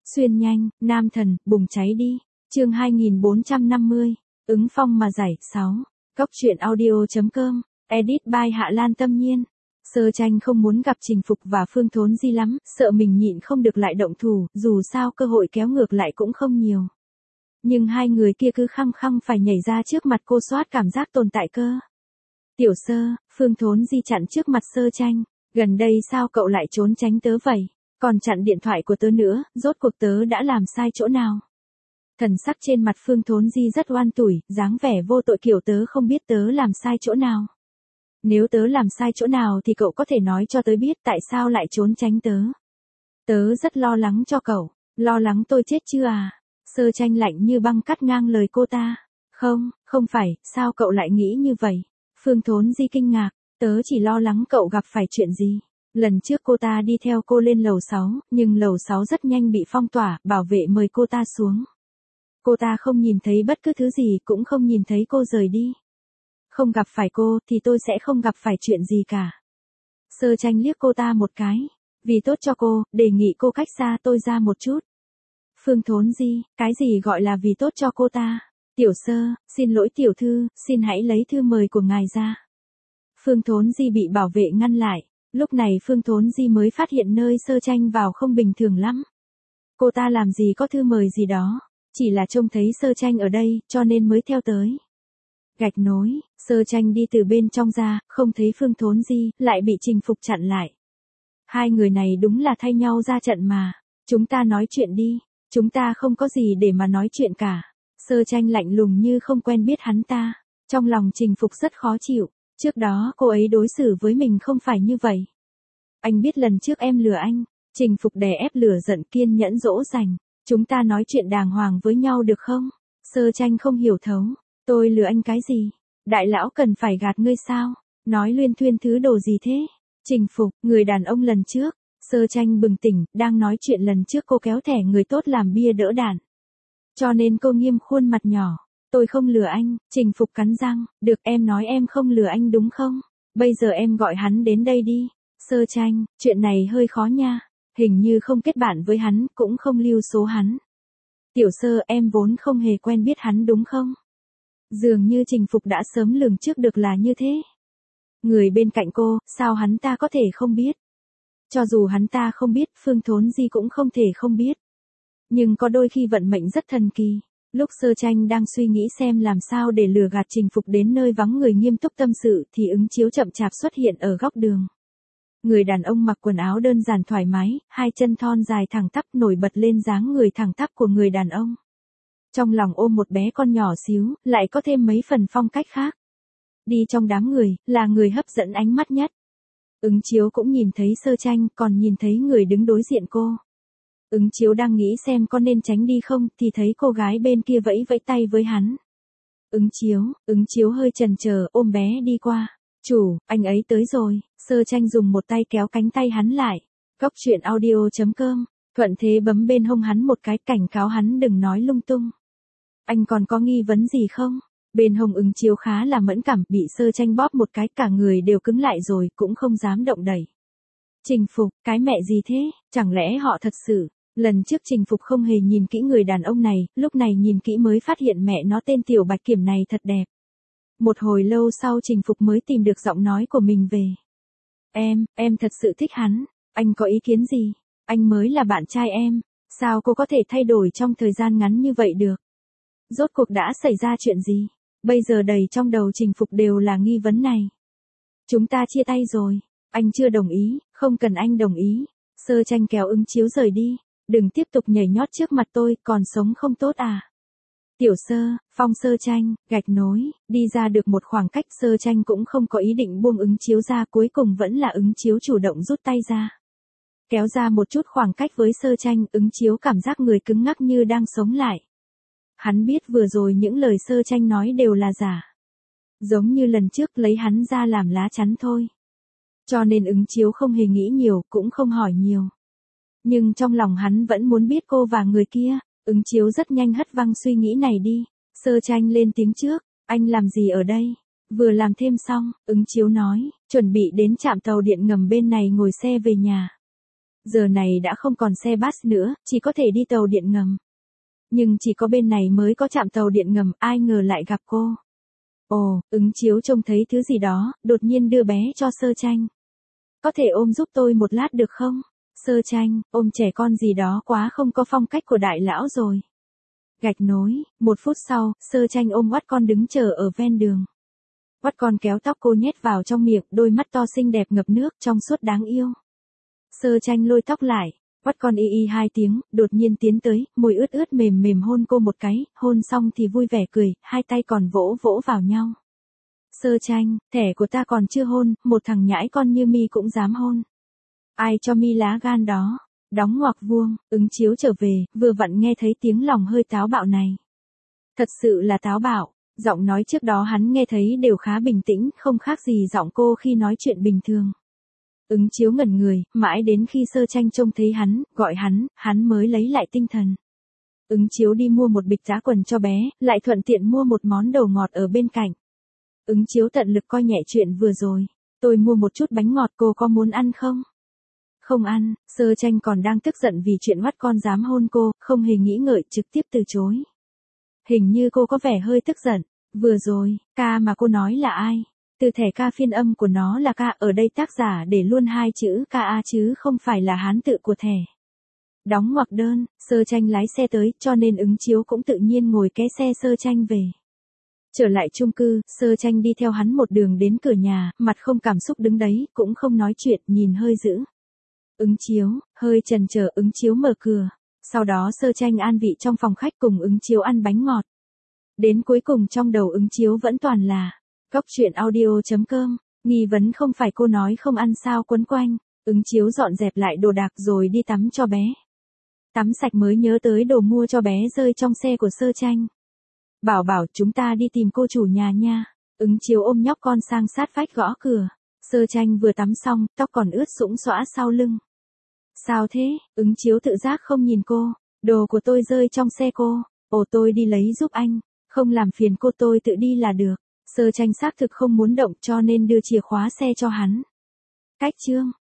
Xuyên nhanh, nam thần, bùng cháy đi. Chương 2450, ứng phong mà giải. 6. Góc truyện audio.com, edit by Hạ Lan Tâm Nhiên. Sơ Tranh không muốn gặp Trình Phục và Phương Thốn Di lắm, sợ mình nhịn không được lại động thủ, dù sao cơ hội kéo ngược lại cũng không nhiều. Nhưng hai người kia cứ khăng khăng phải nhảy ra trước mặt cô, soát cảm giác tồn tại cơ. Tiểu Sơ, Phương Thốn Di chặn trước mặt Sơ Tranh, gần đây sao cậu lại trốn tránh tớ vậy? Còn chặn điện thoại của tớ nữa, rốt cuộc tớ đã làm sai chỗ nào? Thần sắc trên mặt Phương Thốn Di rất oan tủi, dáng vẻ vô tội kiểu tớ không biết tớ làm sai chỗ nào. Nếu tớ làm sai chỗ nào thì cậu có thể nói cho tớ biết tại sao lại trốn tránh tớ. Tớ rất lo lắng cho cậu, lo lắng tôi chết chưa à? Sơ Tranh lạnh như băng cắt ngang lời cô ta. Không phải, sao cậu lại nghĩ như vậy? Phương Thốn Di kinh ngạc, tớ chỉ lo lắng cậu gặp phải chuyện gì. Lần trước cô ta đi theo cô lên lầu 6, nhưng lầu 6 rất nhanh bị phong tỏa, bảo vệ mời cô ta xuống. Cô ta không nhìn thấy bất cứ thứ gì, cũng không nhìn thấy cô rời đi. Không gặp phải cô thì tôi sẽ không gặp phải chuyện gì cả. Sơ Tranh liếc cô ta một cái. Vì tốt cho cô, đề nghị cô cách xa tôi ra một chút. Phương Thốn Di, cái gì gọi là vì tốt cho cô ta? Tiểu Sơ, xin lỗi tiểu thư, xin hãy lấy thư mời của ngài ra. Phương Thốn Di bị bảo vệ ngăn lại. Lúc này Phương Thốn Di mới phát hiện nơi Sơ Tranh vào không bình thường lắm. Cô ta làm gì có thư mời gì đó, chỉ là trông thấy Sơ Tranh ở đây, cho nên mới theo tới. Gạch nối, Sơ Tranh đi từ bên trong ra, không thấy Phương Thốn Di, lại bị Trình Phục chặn lại. Hai người này đúng là thay nhau ra trận mà. Chúng ta nói chuyện đi, chúng ta không có gì để mà nói chuyện cả. Sơ Tranh lạnh lùng như không quen biết hắn ta. Trong lòng Trình Phục rất khó chịu. Trước đó cô ấy đối xử với mình không phải như vậy. Anh biết lần trước em lừa anh. Trình Phục đè ép lửa giận, kiên nhẫn dỗ dành. Chúng ta nói chuyện đàng hoàng với nhau được không? Sơ Tranh không hiểu thấu. Tôi lừa anh cái gì? Đại lão cần phải gạt ngươi sao? Nói luyên thuyên thứ đồ gì thế? Trình Phục, người đàn ông lần trước. Sơ Tranh bừng tỉnh, đang nói chuyện lần trước cô kéo thẻ người tốt làm bia đỡ đạn. Cho nên cô nghiêm khuôn mặt nhỏ. Tôi không lừa anh. Trình Phục cắn răng. Được, em nói em không lừa anh đúng không? Bây giờ em gọi hắn đến đây đi. Sơ Tranh, chuyện này hơi khó nha. Hình như không kết bạn với hắn, cũng không lưu số hắn. Tiểu Sơ, em vốn không hề quen biết hắn đúng không? Dường như Trình Phục đã sớm lường trước được là như thế. Người bên cạnh cô, sao hắn ta có thể không biết? Cho dù hắn ta không biết, Phương Thốn Di cũng không thể không biết. Nhưng có đôi khi vận mệnh rất thần kỳ. Lúc Sơ Tranh đang suy nghĩ xem làm sao để lừa gạt Trình Phục đến nơi vắng người nghiêm túc tâm sự thì Ứng Chiếu chậm chạp xuất hiện ở góc đường. Người đàn ông mặc quần áo đơn giản thoải mái, hai chân thon dài thẳng tắp nổi bật lên dáng người thẳng tắp của người đàn ông. Trong lòng ôm một bé con nhỏ xíu, lại có thêm mấy phần phong cách khác. Đi trong đám người, là người hấp dẫn ánh mắt nhất. Ứng Chiếu cũng nhìn thấy Sơ Tranh, còn nhìn thấy người đứng đối diện cô. Ứng Chiếu đang nghĩ xem có nên tránh đi không, thì thấy cô gái bên kia vẫy vẫy tay với hắn. Ứng Chiếu hơi chần chờ, ôm bé đi qua. Chủ, anh ấy tới rồi. Sơ Tranh dùng một tay kéo cánh tay hắn lại. Góc truyện audio.com, thuận thế bấm bên hông hắn một cái, cảnh cáo hắn đừng nói lung tung. Anh còn có nghi vấn gì không? Bên hông Ứng Chiếu khá là mẫn cảm, bị Sơ Tranh bóp một cái cả người đều cứng lại rồi, cũng không dám động đẩy. Trình Phục, cái mẹ gì thế? Chẳng lẽ họ thật sự? Lần trước Trình Phục không hề nhìn kỹ người đàn ông này, lúc này nhìn kỹ mới phát hiện mẹ nó tên Tiểu Bạch Kiểm này thật đẹp. Một hồi lâu sau Trình Phục mới tìm được giọng nói của mình về. Em thật sự thích hắn. Anh có ý kiến gì? Anh mới là bạn trai em. Sao cô có thể thay đổi trong thời gian ngắn như vậy được? Rốt cuộc đã xảy ra chuyện gì? Bây giờ đầy trong đầu Trình Phục đều là nghi vấn này. Chúng ta chia tay rồi. Anh chưa đồng ý, không cần anh đồng ý. Sơ Tranh kéo Ứng Chiếu rời đi. Đừng tiếp tục nhảy nhót trước mặt tôi, còn sống không tốt à? Tiểu Sơ, phong Sơ Tranh, gạch nối, đi ra được một khoảng cách Sơ Tranh cũng không có ý định buông Ứng Chiếu ra, cuối cùng vẫn là Ứng Chiếu chủ động rút tay ra. Kéo ra một chút khoảng cách với Sơ Tranh, Ứng Chiếu cảm giác người cứng ngắc như đang sống lại. Hắn biết vừa rồi những lời Sơ Tranh nói đều là giả. Giống như lần trước lấy hắn ra làm lá chắn thôi. Cho nên Ứng Chiếu không hề nghĩ nhiều, cũng không hỏi nhiều. Nhưng trong lòng hắn vẫn muốn biết cô và người kia. Ứng Chiếu rất nhanh hất văng suy nghĩ này đi. Sơ Tranh lên tiếng trước. Anh làm gì ở đây? Vừa làm thêm xong, Ứng Chiếu nói, chuẩn bị đến trạm tàu điện ngầm bên này ngồi xe về nhà. Giờ này đã không còn xe bus nữa, chỉ có thể đi tàu điện ngầm. Nhưng chỉ có bên này mới có trạm tàu điện ngầm, ai ngờ lại gặp cô. Ồ, Ứng Chiếu trông thấy thứ gì đó, đột nhiên đưa bé cho Sơ Tranh. Có thể ôm giúp tôi một lát được không? Sơ Tranh, ôm trẻ con gì đó quá không có phong cách của đại lão rồi. Gạch nối, 1 phút sau, Sơ Tranh ôm Oắt Con đứng chờ ở ven đường. Oắt Con kéo tóc cô nhét vào trong miệng, đôi mắt to xinh đẹp ngập nước trong suốt đáng yêu. Sơ Tranh lôi tóc lại, Oắt Con y y 2 tiếng, đột nhiên tiến tới, môi ướt ướt mềm mềm hôn cô một cái, hôn xong thì vui vẻ cười, hai tay còn vỗ vỗ vào nhau. Sơ Tranh, thẻ của ta còn chưa hôn, một thằng nhãi con như mi cũng dám hôn. Ai cho mi lá gan đó? Đóng ngoặc vuông, Ứng Chiếu trở về, vừa vặn nghe thấy tiếng lòng hơi táo bạo này. Thật sự là táo bạo, giọng nói trước đó hắn nghe thấy đều khá bình tĩnh, không khác gì giọng cô khi nói chuyện bình thường. Ứng Chiếu ngẩn người, mãi đến khi Sơ Tranh trông thấy hắn, gọi hắn mới lấy lại tinh thần. Ứng Chiếu đi mua một bịch giá quần cho bé, lại thuận tiện mua một món đồ ngọt ở bên cạnh. Ứng Chiếu tận lực coi nhẹ chuyện vừa rồi. Tôi mua một chút bánh ngọt, cô có muốn ăn không? Không ăn. Sơ Tranh còn đang tức giận vì chuyện Oắt Con dám hôn cô, không hề nghĩ ngợi trực tiếp từ chối. Hình như cô có vẻ hơi tức giận. Vừa rồi, ca mà cô nói là ai? Từ thẻ ca phiên âm của nó là ca, ở đây tác giả để luôn 2 chữ ca chứ không phải là hán tự của thẻ. Đóng ngoặc đơn, Sơ Tranh lái xe tới, cho nên Ứng Chiếu cũng tự nhiên ngồi ké xe Sơ Tranh về. Trở lại chung cư, Sơ Tranh đi theo hắn một đường đến cửa nhà, mặt không cảm xúc đứng đấy, cũng không nói chuyện, nhìn hơi dữ. Ứng Chiếu, hơi chần chờ, Ứng Chiếu mở cửa. Sau đó Sơ Tranh an vị trong phòng khách cùng Ứng Chiếu ăn bánh ngọt. Đến cuối cùng trong đầu Ứng Chiếu vẫn toàn là Cóc Truyện Audio.com. Nghi vấn không phải cô nói không ăn sao quấn quanh. Ứng Chiếu dọn dẹp lại đồ đạc rồi đi tắm cho bé. Tắm sạch mới nhớ tới đồ mua cho bé rơi trong xe của Sơ Tranh. Bảo bảo chúng ta đi tìm cô chủ nhà nha. Ứng Chiếu ôm nhóc con sang sát vách gõ cửa. Sơ Tranh vừa tắm xong, tóc còn ướt sũng xõa sau lưng. Sao thế? Ứng Chiếu tự giác không nhìn cô. Đồ của tôi rơi trong xe cô. Ồ, tôi đi lấy giúp anh. Không làm phiền cô, tôi tự đi là được. Sơ Tranh xác thực không muốn động cho nên đưa chìa khóa xe cho hắn. Cách chương.